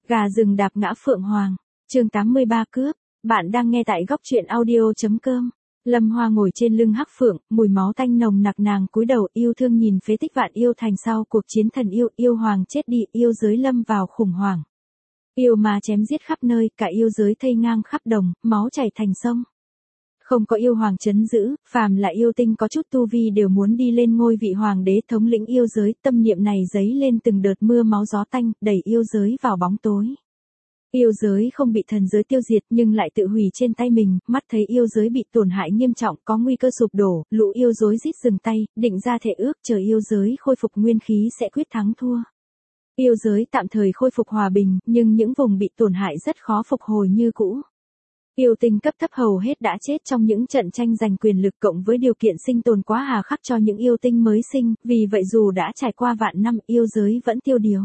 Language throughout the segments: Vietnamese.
Gà rừng đạp ngã Phượng Hoàng, chương 83 cướp, bạn đang nghe tại góc truyện audio.com. Lâm Hoa ngồi trên lưng hắc phượng, mùi máu tanh nồng nặc, nàng cúi đầu yêu thương nhìn phế tích Vạn Yêu Thành sau cuộc chiến thần yêu, yêu hoàng chết đi, yêu giới lâm vào khủng hoảng. Yêu ma chém giết khắp nơi, cả yêu giới thây ngang khắp đồng, máu chảy thành sông. Không có yêu hoàng trấn giữ, phàm là yêu tinh có chút tu vi đều muốn đi lên ngôi vị hoàng đế thống lĩnh yêu giới, tâm niệm này dấy lên từng đợt mưa máu gió tanh, đẩy yêu giới vào bóng tối. Yêu giới không bị thần giới tiêu diệt nhưng lại tự hủy trên tay mình, mắt thấy yêu giới bị tổn hại nghiêm trọng, có nguy cơ sụp đổ, lũ yêu rối rít dừng tay, định ra thể ước chờ yêu giới khôi phục nguyên khí sẽ quyết thắng thua. Yêu giới tạm thời khôi phục hòa bình, nhưng những vùng bị tổn hại rất khó phục hồi như cũ. Yêu tinh cấp thấp hầu hết đã chết trong những trận tranh giành quyền lực, cộng với điều kiện sinh tồn quá hà khắc cho những yêu tinh mới sinh, vì vậy dù đã trải qua vạn năm, yêu giới vẫn tiêu điều.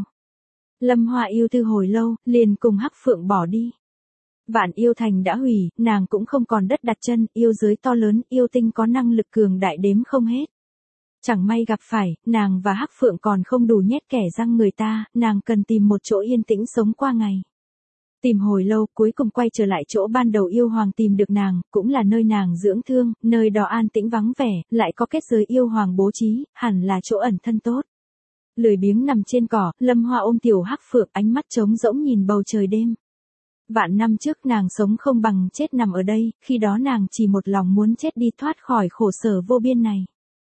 Lâm Hoa yêu tư hồi lâu, liền cùng hắc phượng bỏ đi. Vạn Yêu Thành đã hủy, nàng cũng không còn đất đặt chân, yêu giới to lớn, yêu tinh có năng lực cường đại đếm không hết. Chẳng may gặp phải, nàng và hắc phượng còn không đủ nhét kẻ răng người ta, nàng cần tìm một chỗ yên tĩnh sống qua ngày. Tìm hồi lâu, cuối cùng quay trở lại chỗ ban đầu, yêu hoàng tìm được nàng, cũng là nơi nàng dưỡng thương, nơi đó an tĩnh vắng vẻ, lại có kết giới yêu hoàng bố trí, hẳn là chỗ ẩn thân tốt. Lười biếng nằm trên cỏ, Lâm Hoa ôm tiểu hắc phượng, ánh mắt trống rỗng nhìn bầu trời đêm. Vạn năm trước nàng sống không bằng chết nằm ở đây, khi đó nàng chỉ một lòng muốn chết đi thoát khỏi khổ sở vô biên này.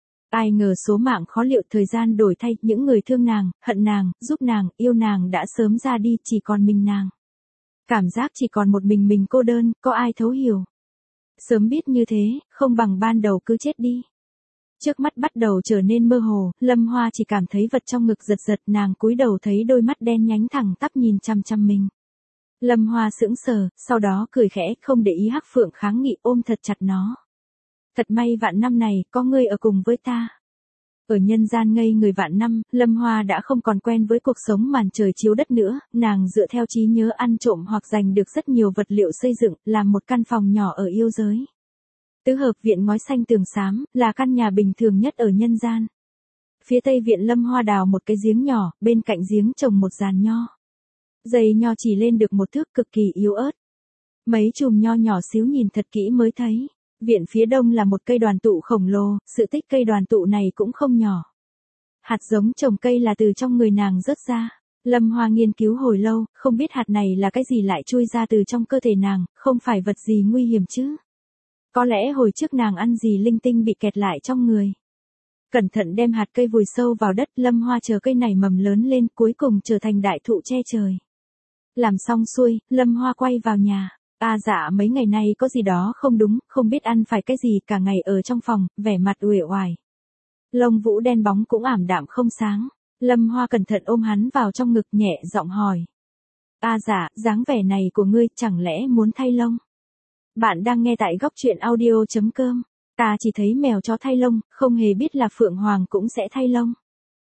Ai ngờ số mạng khó liệu, thời gian đổi thay, những người thương nàng, hận nàng, giúp nàng, yêu nàng đã sớm ra đi, chỉ còn mình nàng. Cảm giác chỉ còn một mình cô đơn, có ai thấu hiểu. Sớm biết như thế, không bằng ban đầu cứ chết đi. Trước mắt bắt đầu trở nên mơ hồ, Lâm Hoa chỉ cảm thấy vật trong ngực giật giật, nàng cúi đầu thấy đôi mắt đen nhánh thẳng tắp nhìn chăm chăm mình. Lâm Hoa sững sờ, sau đó cười khẽ, không để ý hắc phượng kháng nghị, ôm thật chặt nó. Thật may vạn năm này, có ngươi ở cùng với ta. Ở nhân gian ngây người vạn năm, Lâm Hoa đã không còn quen với cuộc sống màn trời chiếu đất nữa, nàng dựa theo trí nhớ ăn trộm hoặc giành được rất nhiều vật liệu xây dựng, làm một căn phòng nhỏ ở yêu giới. Tứ hợp viện ngói xanh tường xám, là căn nhà bình thường nhất ở nhân gian. Phía tây viện Lâm Hoa đào một cái giếng nhỏ, bên cạnh giếng trồng một giàn nho. Dây nho chỉ lên được một thước, cực kỳ yếu ớt. Mấy chùm nho nhỏ xíu nhìn thật kỹ mới thấy. Viện phía đông là một cây đoàn tụ khổng lồ, sự tích cây đoàn tụ này cũng không nhỏ. Hạt giống trồng cây là từ trong người nàng rớt ra. Lâm Hoa nghiên cứu hồi lâu, không biết hạt này là cái gì lại chui ra từ trong cơ thể nàng, không phải vật gì nguy hiểm chứ. Có lẽ hồi trước nàng ăn gì linh tinh bị kẹt lại trong người. Cẩn thận đem hạt cây vùi sâu vào đất, Lâm Hoa chờ cây nảy mầm lớn lên, cuối cùng trở thành đại thụ che trời. Làm xong xuôi, Lâm Hoa quay vào nhà. Dạ mấy ngày nay có gì đó không đúng, không biết ăn phải cái gì, cả ngày ở trong phòng, vẻ mặt uể oải. Lông vũ đen bóng cũng ảm đạm không sáng. Lâm Hoa cẩn thận ôm hắn vào trong ngực, nhẹ giọng hỏi. Dạ, dáng vẻ này của ngươi, chẳng lẽ muốn thay lông? Bạn đang nghe tại góc truyện audio.com. Ta chỉ thấy mèo chó thay lông, không hề biết là Phượng Hoàng cũng sẽ thay lông.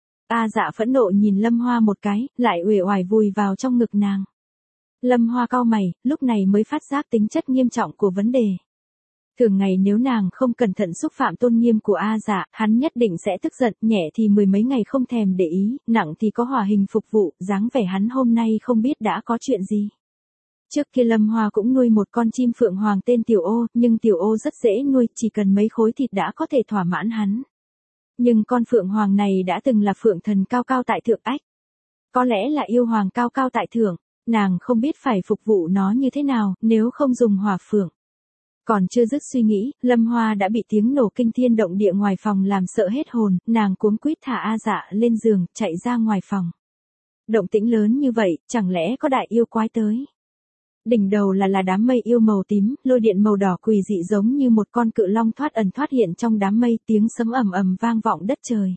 Dạ phẫn nộ nhìn Lâm Hoa một cái, lại uể oải vùi vào trong ngực nàng. Lâm Hoa cau mày, lúc này mới phát giác tính chất nghiêm trọng của vấn đề. Thường ngày nếu nàng không cẩn thận xúc phạm tôn nghiêm của dạ, hắn nhất định sẽ tức giận, nhẹ thì mười mấy ngày không thèm để ý, nặng thì có hỏa hình phục vụ, dáng vẻ hắn hôm nay không biết đã có chuyện gì. Trước kia Lâm Hoa cũng nuôi một con chim phượng hoàng tên Tiểu Ô, nhưng Tiểu Ô rất dễ nuôi, chỉ cần mấy khối thịt đã có thể thỏa mãn hắn. Nhưng con phượng hoàng này đã từng là phượng thần cao cao tại thượng ách. Có lẽ là yêu hoàng cao cao tại thượng, nàng không biết phải phục vụ nó như thế nào, nếu không dùng hỏa phượng. Còn chưa dứt suy nghĩ, Lâm Hoa đã bị tiếng nổ kinh thiên động địa ngoài phòng làm sợ hết hồn, nàng cuống quýt thả dạ lên giường, chạy ra ngoài phòng. Động tĩnh lớn như vậy, chẳng lẽ có đại yêu quái tới? Đỉnh đầu là đám mây yêu màu tím, lôi điện màu đỏ quỷ dị giống như một con cự long thoát ẩn thoát hiện trong đám mây, tiếng sấm ầm ầm vang vọng đất trời.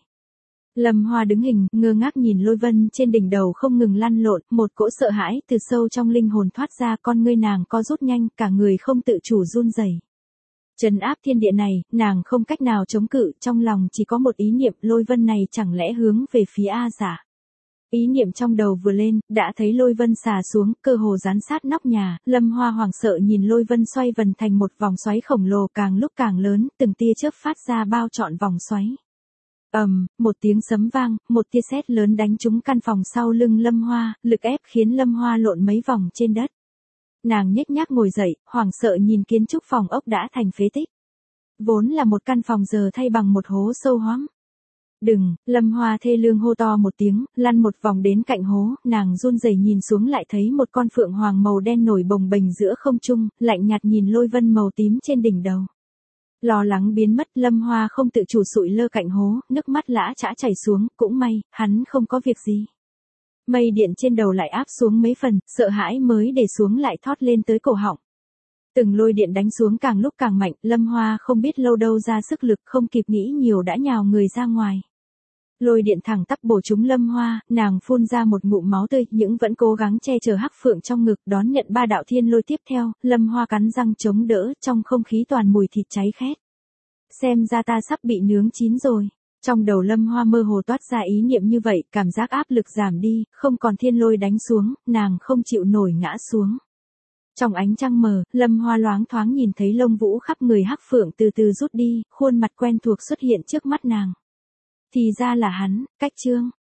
Lâm Hoa đứng hình, ngơ ngác nhìn lôi vân trên đỉnh đầu không ngừng lăn lộn, một cỗ sợ hãi từ sâu trong linh hồn thoát ra, con ngươi nàng co rút nhanh, cả người không tự chủ run rẩy. Trấn áp thiên địa này, nàng không cách nào chống cự, trong lòng chỉ có một ý niệm, lôi vân này chẳng lẽ hướng về phía dạ. Ý niệm trong đầu vừa lên, đã thấy lôi vân xà xuống, cơ hồ dán sát nóc nhà, Lâm Hoa hoảng sợ nhìn lôi vân xoay vần thành một vòng xoáy khổng lồ, càng lúc càng lớn, từng tia chớp phát ra bao trọn vòng xoáy. Một tiếng sấm vang, một tia sét lớn đánh trúng căn phòng sau lưng Lâm Hoa, lực ép khiến Lâm Hoa lộn mấy vòng trên đất. Nàng nhếch nhác ngồi dậy, hoảng sợ nhìn kiến trúc phòng ốc đã thành phế tích. Vốn là một căn phòng giờ thay bằng một hố sâu hoắm. Đừng, Lâm Hoa thê lương hô to một tiếng, lăn một vòng đến cạnh hố, nàng run rẩy nhìn xuống lại thấy một con phượng hoàng màu đen nổi bồng bềnh giữa không trung, lạnh nhạt nhìn lôi vân màu tím trên đỉnh đầu. Lo lắng biến mất, Lâm Hoa không tự chủ sụi lơ cạnh hố, nước mắt lã chã chảy xuống, cũng may, hắn không có việc gì. Mây điện trên đầu lại áp xuống mấy phần, sợ hãi mới để xuống lại thoát lên tới cổ họng. Từng lôi điện đánh xuống càng lúc càng mạnh, Lâm Hoa không biết lâu đâu ra sức lực, không kịp nghĩ nhiều đã nhào người ra ngoài. Lôi điện thẳng tắp bổ trúng Lâm Hoa, nàng phun ra một ngụm máu tươi, nhưng vẫn cố gắng che chở hắc phượng trong ngực, đón nhận 3 đạo thiên lôi tiếp theo, Lâm Hoa cắn răng chống đỡ, trong không khí toàn mùi thịt cháy khét. Xem ra ta sắp bị nướng chín rồi. Trong đầu Lâm Hoa mơ hồ toát ra ý niệm như vậy, cảm giác áp lực giảm đi, không còn thiên lôi đánh xuống, nàng không chịu nổi ngã xuống. Trong ánh trăng mờ, Lâm Hoa loáng thoáng nhìn thấy lông vũ khắp người hắc phượng từ từ rút đi, khuôn mặt quen thuộc xuất hiện trước mắt nàng. Thì ra là hắn, Cách Trương.